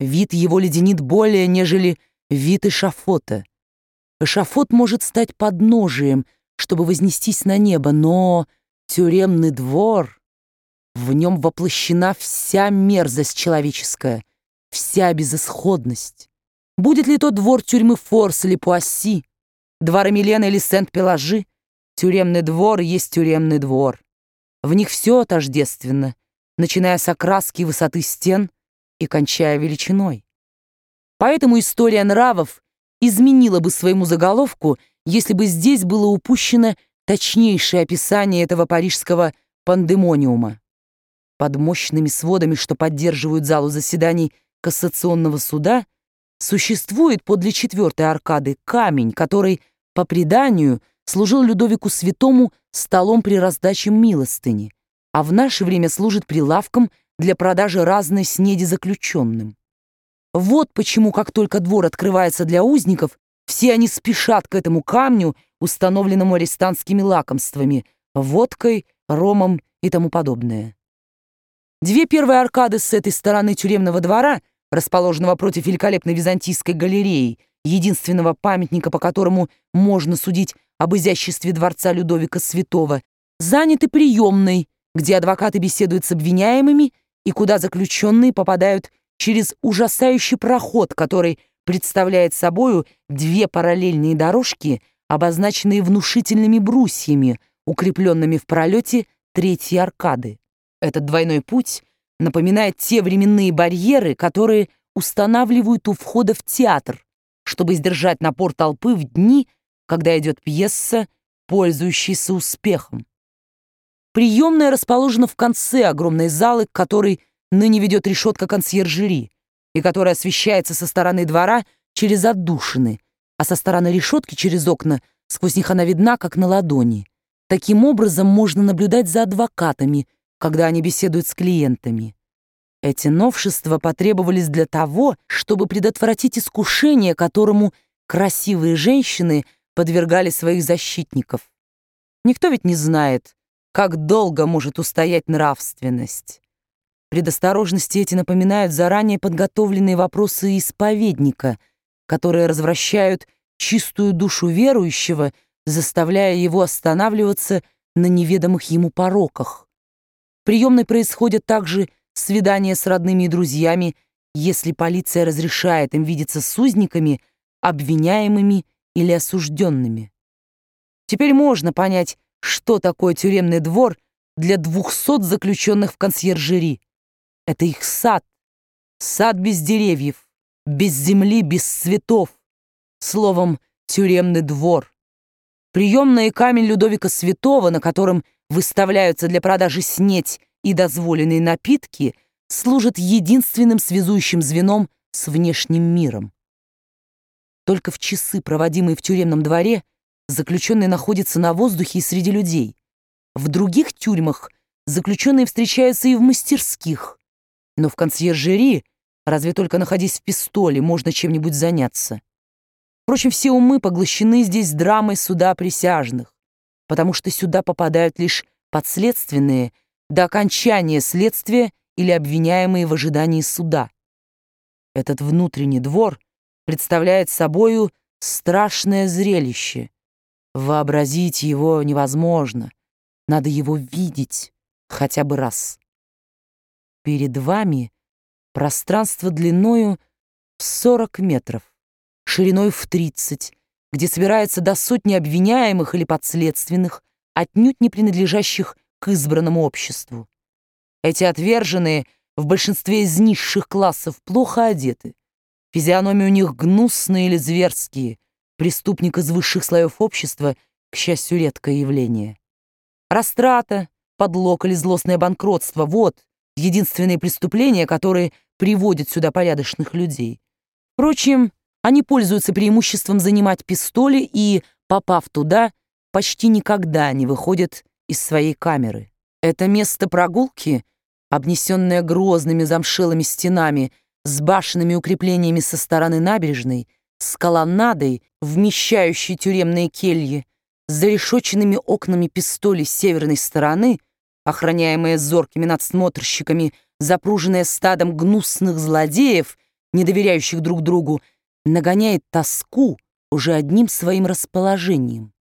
Вид его леденит более, нежели вид эшафота. Эшафот может стать подножием, чтобы вознестись на небо, но тюремный двор, в нем воплощена вся мерзость человеческая, вся безысходность. Будет ли то двор тюрьмы Форс или Пуасси, двора Милена или Сент-Пелажи, тюремный двор есть тюремный двор. В них все тождественно, начиная с окраски и высоты стен и кончая величиной. Поэтому история нравов изменила бы своему заголовку, если бы здесь было упущено точнейшее описание этого парижского пандемониума. Под мощными сводами, что поддерживают залу заседаний кассационного суда, существует подле 4-й аркады камень, который, по преданию, служил Людовику Святому столом при раздаче милостыни, а в наше время служит прилавком для продажи разной снеди заключенным. Вот почему, как только двор открывается для узников, все они спешат к этому камню, установленному арестантскими лакомствами, водкой, ромом и тому подобное. 2 первые аркады с этой стороны тюремного двора, расположенного против великолепной византийской галереи, единственного памятника, по которому можно судить об изяществе дворца Людовика Святого, заняты приемной, где адвокаты беседуют с обвиняемыми и куда заключенные попадают через ужасающий проход, который представляет собою 2 параллельные дорожки, обозначенные внушительными брусьями, укрепленными в пролете 3-й аркады. Этот двойной путь напоминает те временные барьеры, которые устанавливают у входа в театр, чтобы сдержать напор толпы в дни, когда идет пьеса, пользующаяся успехом. Приемная расположена в конце огромной залы, к которой ныне ведет решетка консьержери, и которая освещается со стороны двора через отдушины, а со стороны решетки через окна, сквозь них она видна, как на ладони. Таким образом можно наблюдать за адвокатами, когда они беседуют с клиентами. Эти новшества потребовались для того, чтобы предотвратить искушение, которому красивые женщины подвергали своих защитников. Никто ведь не знает, как долго может устоять нравственность. Предосторожности эти напоминают заранее подготовленные вопросы исповедника, которые развращают чистую душу верующего, заставляя его останавливаться на неведомых ему пороках. В приемной происходят также свидания с родными и друзьями, если полиция разрешает им видеться с узниками, обвиняемыми или осужденными. Теперь можно понять, что такое тюремный двор для 200 заключенных в консьержери. Это их сад. Сад без деревьев, без земли, без цветов. Словом, тюремный двор. Приемная и камень Людовика Святого, на котором выставляются для продажи снедь и дозволенные напитки, служат единственным связующим звеном с внешним миром. Только в часы, проводимые в тюремном дворе, заключенные находятся на воздухе и среди людей. В других тюрьмах заключенные встречаются и в мастерских, но в консьержери, разве только находясь в пистоле, можно чем-нибудь заняться. Впрочем, все умы поглощены здесь драмой суда присяжных, потому что сюда попадают лишь подследственные до окончания следствия или обвиняемые в ожидании суда. Этот внутренний двор представляет собою страшное зрелище. Вообразить его невозможно, надо его видеть хотя бы раз. Перед вами пространство длиною в 40 метров, шириной в 30, где собирается до сотни обвиняемых или подследственных, отнюдь не принадлежащих к избранному обществу. Эти отверженные в большинстве из низших классов плохо одеты. Физиономии у них гнусные или зверские. Преступник из высших слоев общества, к счастью, редкое явление. Растрата, подлог или злостное банкротство — вот единственные преступления, которые приводят сюда порядочных людей. Впрочем, они пользуются преимуществом занимать пистоли и, попав туда, почти никогда не выходят из своей камеры. Это место прогулки, обнесенное грозными замшелыми стенами, с башенными укреплениями со стороны набережной, с колоннадой, вмещающей тюремные кельи, с зарешоченными окнами пистоли с северной стороны, охраняемое зоркими надсмотрщиками, запруженное стадом гнусных злодеев, не доверяющих друг другу, нагоняет тоску уже одним своим расположением.